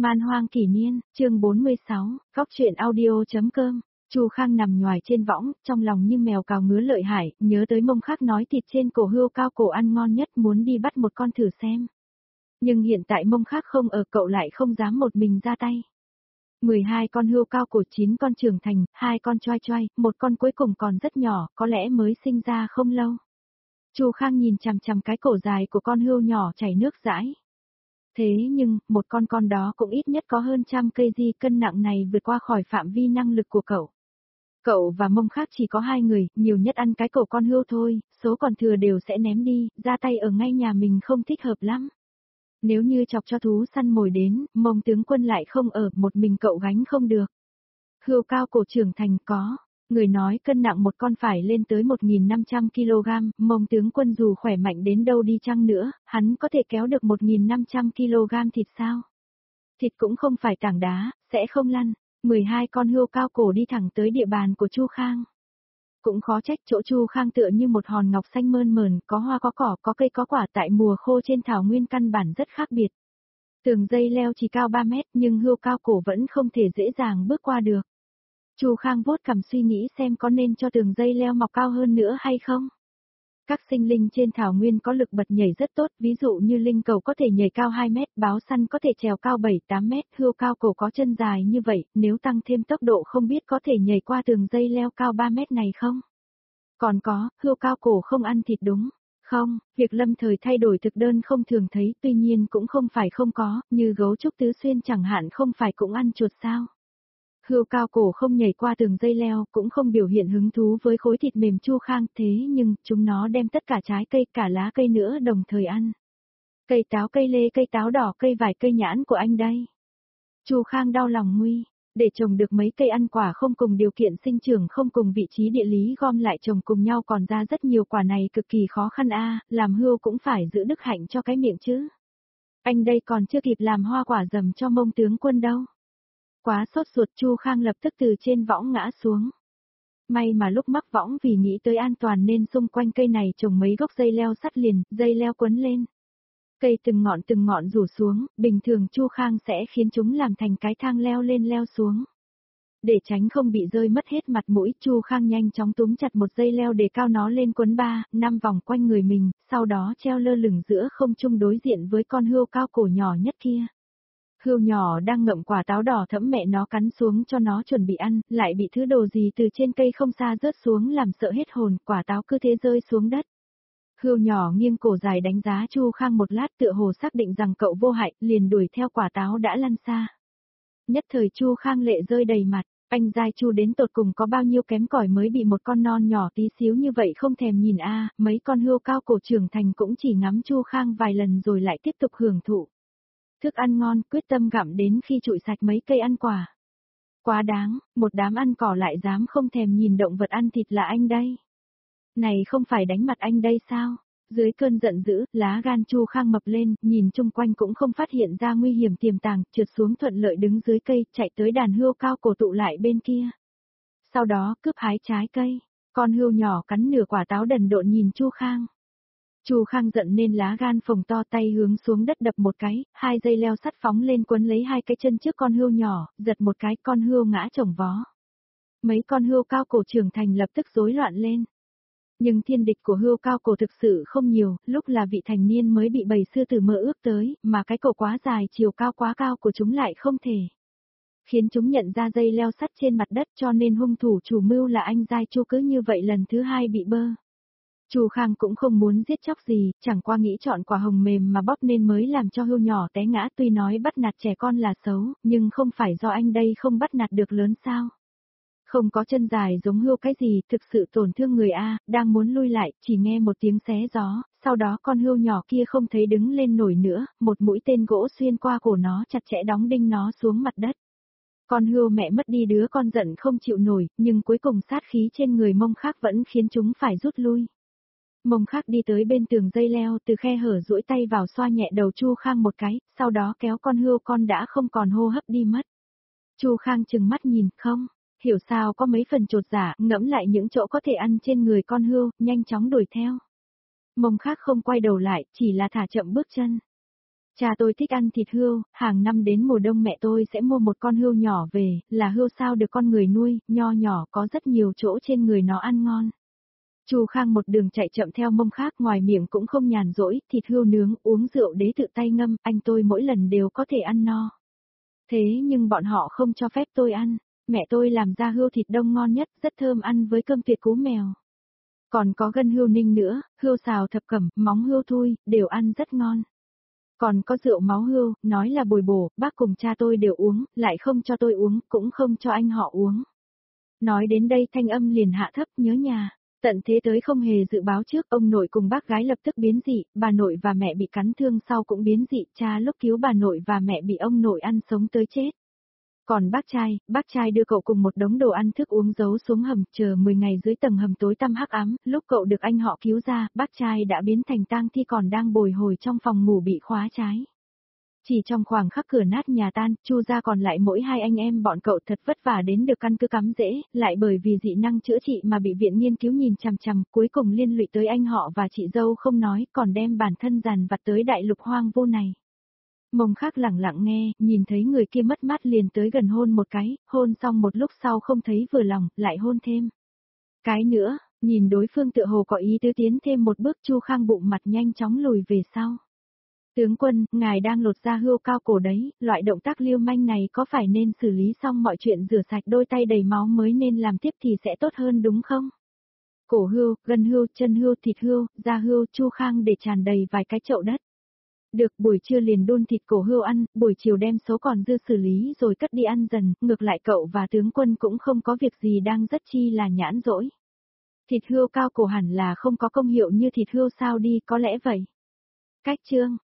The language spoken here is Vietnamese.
Man hoang kỷ niên, chương 46, góc truyện audio.com. Chu Khang nằm nhoài trên võng, trong lòng như mèo cào ngứa lợi hại, nhớ tới Mông Khắc nói thịt trên cổ hươu cao cổ ăn ngon nhất, muốn đi bắt một con thử xem. Nhưng hiện tại Mông Khắc không ở, cậu lại không dám một mình ra tay. 12 con hươu cao cổ, 9 con trưởng thành, 2 con choai choai, một con cuối cùng còn rất nhỏ, có lẽ mới sinh ra không lâu. Chu Khang nhìn chằm chằm cái cổ dài của con hươu nhỏ chảy nước dãi. Thế nhưng, một con đó cũng ít nhất có hơn 100 cây cân nặng này vượt qua khỏi phạm vi năng lực của cậu. Cậu và Mông Khắc chỉ có 2 người, nhiều nhất ăn cái cổ con hươu thôi, số còn thừa đều sẽ ném đi, ra tay ở ngay nhà mình không thích hợp lắm. Nếu như chọc cho thú săn mồi đến, Mông tướng quân lại không ở, một mình cậu gánh không được. Hươu cao cổ trưởng thành có. Người nói cân nặng một con phải lên tới 1.500 kg, Mông tướng quân dù khỏe mạnh đến đâu đi chăng nữa, hắn có thể kéo được 1.500 kg thịt sao? Thịt cũng không phải tảng đá, sẽ không lăn. 12 con hươu cao cổ đi thẳng tới địa bàn của Chu Khang. Cũng khó trách chỗ Chu Khang tựa như một hòn ngọc xanh mơn mởn, có hoa có cỏ, có cây có quả, tại mùa khô trên thảo nguyên căn bản rất khác biệt. Tường dây leo chỉ cao 3 mét nhưng hươu cao cổ vẫn không thể dễ dàng bước qua được. Chu Khang vuốt cằm suy nghĩ xem có nên cho tường dây leo mọc cao hơn nữa hay không. Các sinh linh trên thảo nguyên có lực bật nhảy rất tốt, ví dụ như linh cầu có thể nhảy cao 2 mét, báo săn có thể trèo cao 7-8 mét, hươu cao cổ có chân dài như vậy, nếu tăng thêm tốc độ không biết có thể nhảy qua tường dây leo cao 3 mét này không. Còn có, hươu cao cổ không ăn thịt đúng không? Việc lâm thời thay đổi thực đơn không thường thấy, tuy nhiên cũng không phải không có, như gấu trúc tứ xuyên chẳng hạn không phải cũng ăn chuột sao. Hươu cao cổ không nhảy qua tường dây leo, cũng không biểu hiện hứng thú với khối thịt mềm Chu Khang, thế nhưng, chúng nó đem tất cả trái cây, cả lá cây nữa đồng thời ăn. Cây táo, cây lê, cây táo đỏ, cây vải, cây nhãn của anh đây. Chu Khang đau lòng nguy, để trồng được mấy cây ăn quả không cùng điều kiện sinh trưởng, không cùng vị trí địa lý gom lại trồng cùng nhau còn ra rất nhiều quả này cực kỳ khó khăn làm hươu cũng phải giữ đức hạnh cho cái miệng chứ. Anh đây còn chưa kịp làm hoa quả dầm cho Mông tướng quân đâu. Quá sốt ruột, Chu Khang lập tức từ trên võng ngã xuống. May mà lúc mắc võng vì nghĩ tới an toàn nên xung quanh cây này trồng mấy gốc dây leo sắt liền, dây leo quấn lên. Cây từng ngọn rủ xuống, bình thường Chu Khang sẽ khiến chúng làm thành cái thang leo lên leo xuống. Để tránh không bị rơi mất hết mặt mũi, Chu Khang nhanh chóng túm chặt một dây leo để cao nó lên quấn 3-5 vòng quanh người mình, sau đó treo lơ lửng giữa không trung đối diện với con hươu cao cổ nhỏ nhất kia. Hươu nhỏ đang ngậm quả táo đỏ thẫm mẹ nó cắn xuống cho nó chuẩn bị ăn, lại bị thứ đồ gì từ trên cây không xa rớt xuống làm sợ hết hồn, quả táo cứ thế rơi xuống đất. Hươu nhỏ nghiêng cổ dài đánh giá Chu Khang một lát tựa hồ xác định rằng cậu vô hại, liền đuổi theo quả táo đã lăn xa. Nhất thời Chu Khang lệ rơi đầy mặt, anh giai Chu đến tột cùng có bao nhiêu kém cỏi mới bị một con non nhỏ tí xíu như vậy không thèm nhìn mấy con hươu cao cổ trưởng thành cũng chỉ ngắm Chu Khang vài lần rồi lại tiếp tục hưởng thụ. Thức ăn ngon, quyết tâm gặm đến khi trụi sạch mấy cây ăn quả. Quá đáng, một đám ăn cỏ lại dám không thèm nhìn động vật ăn thịt là anh đây. Này không phải đánh mặt anh đây sao? Dưới cơn giận dữ, lá gan Chu Khang mập lên, nhìn chung quanh cũng không phát hiện ra nguy hiểm tiềm tàng, trượt xuống thuận lợi đứng dưới cây, chạy tới đàn hươu cao cổ tụ lại bên kia. Sau đó cướp hái trái cây, con hươu nhỏ cắn nửa quả táo đần độn nhìn Chu Khang. Chu Khang giận nên lá gan phồng to, tay hướng xuống đất đập một cái, 2 dây leo sắt phóng lên quấn lấy 2 cái chân trước con hươu nhỏ, giật một cái con hươu ngã chồng vó. Mấy con hươu cao cổ trưởng thành lập tức rối loạn lên. Nhưng thiên địch của hươu cao cổ thực sự không nhiều, lúc là vị thành niên mới bị bầy sư tử mơ ước tới, mà cái cổ quá dài chiều cao quá cao của chúng lại không thể. Khiến chúng nhận ra dây leo sắt trên mặt đất cho nên hung thủ chủ mưu là anh giai Chu cứ như vậy lần thứ 2 bị bơ. Chu Khang cũng không muốn giết chóc gì, chẳng qua nghĩ chọn quả hồng mềm mà bóp nên mới làm cho hươu nhỏ té ngã, tuy nói bắt nạt trẻ con là xấu, nhưng không phải do anh đây không bắt nạt được lớn sao. Không có chân dài giống hươu cái gì, thực sự tổn thương người đang muốn lui lại, chỉ nghe một tiếng xé gió, sau đó con hươu nhỏ kia không thấy đứng lên nổi nữa, một mũi tên gỗ xuyên qua cổ nó chặt chẽ đóng đinh nó xuống mặt đất. Con hươu mẹ mất đi đứa con giận không chịu nổi, nhưng cuối cùng sát khí trên người Mông Khắc vẫn khiến chúng phải rút lui. Mông Khắc đi tới bên tường dây leo, từ khe hở duỗi tay vào xoa nhẹ đầu Chu Khang một cái, sau đó kéo con hươu con đã không còn hô hấp đi mất. Chu Khang trừng mắt nhìn, không hiểu sao có mấy phần chột dạ, ngẫm lại những chỗ có thể ăn trên người con hươu, nhanh chóng đuổi theo. Mông Khắc không quay đầu lại, chỉ là thả chậm bước chân. Cha tôi thích ăn thịt hươu, hàng năm đến mùa đông mẹ tôi sẽ mua một con hươu nhỏ về, là hươu sao được con người nuôi, nho nhỏ có rất nhiều chỗ trên người nó ăn ngon. Chu Khang một đường chạy chậm theo mông khác, ngoài miệng cũng không nhàn rỗi, thịt hươu nướng, uống rượu đế tự tay ngâm, anh tôi mỗi lần đều có thể ăn no. Thế nhưng bọn họ không cho phép tôi ăn, mẹ tôi làm ra hươu thịt đông ngon nhất, rất thơm ăn với cơm tuyệt cú mèo. Còn có gân hươu ninh nữa, hươu xào thập cẩm, móng hươu thui, đều ăn rất ngon. Còn có rượu máu hươu, nói là bồi bổ, bác cùng cha tôi đều uống, lại không cho tôi uống, cũng không cho anh họ uống. Nói đến đây thanh âm liền hạ thấp, nhớ nhà. Tận thế tới không hề dự báo trước, ông nội cùng bác gái lập tức biến dị, bà nội và mẹ bị cắn thương sau cũng biến dị, cha lúc cứu bà nội và mẹ bị ông nội ăn sống tới chết. Còn bác trai đưa cậu cùng một đống đồ ăn thức uống giấu xuống hầm, chờ 10 ngày dưới tầng hầm tối tăm hắc ám, lúc cậu được anh họ cứu ra, bác trai đã biến thành tang thi còn đang bồi hồi trong phòng ngủ bị khóa trái. Chỉ trong khoảng khắc cửa nát nhà tan, Chu gia còn lại mỗi hai anh em bọn cậu thật vất vả đến được căn cứ cắm rễ, lại bởi vì dị năng chữa trị mà bị viện nghiên cứu nhìn chằm chằm, cuối cùng liên lụy tới anh họ và chị dâu không nói, còn đem bản thân dàn vặt tới đại lục hoang vô này. Mông Khắc lặng lặng nghe, nhìn thấy người kia mất mát liền tới gần hôn một cái, hôn xong một lúc sau không thấy vừa lòng, lại hôn thêm. Cái nữa, nhìn đối phương tựa hồ có ý tứ tiến thêm một bước, Chu Khang bụng mặt nhanh chóng lùi về sau. Tướng quân, ngài đang lột da hươu cao cổ đấy, loại động tác lưu manh này có phải nên xử lý xong mọi chuyện rửa sạch đôi tay đầy máu mới nên làm tiếp thì sẽ tốt hơn đúng không? Cổ hươu, gân hươu, chân hươu, thịt hươu, da hươu, Chu Khang để tràn đầy vài cái chậu đất. Được, buổi trưa liền đun thịt cổ hươu ăn, buổi chiều đem số còn dư xử lý rồi cất đi ăn dần, ngược lại cậu và tướng quân cũng không có việc gì đang rất chi là nhãn rỗi. Thịt hươu cao cổ hẳn là không có công hiệu như thịt hươu sao đi, có lẽ vậy. Cách chương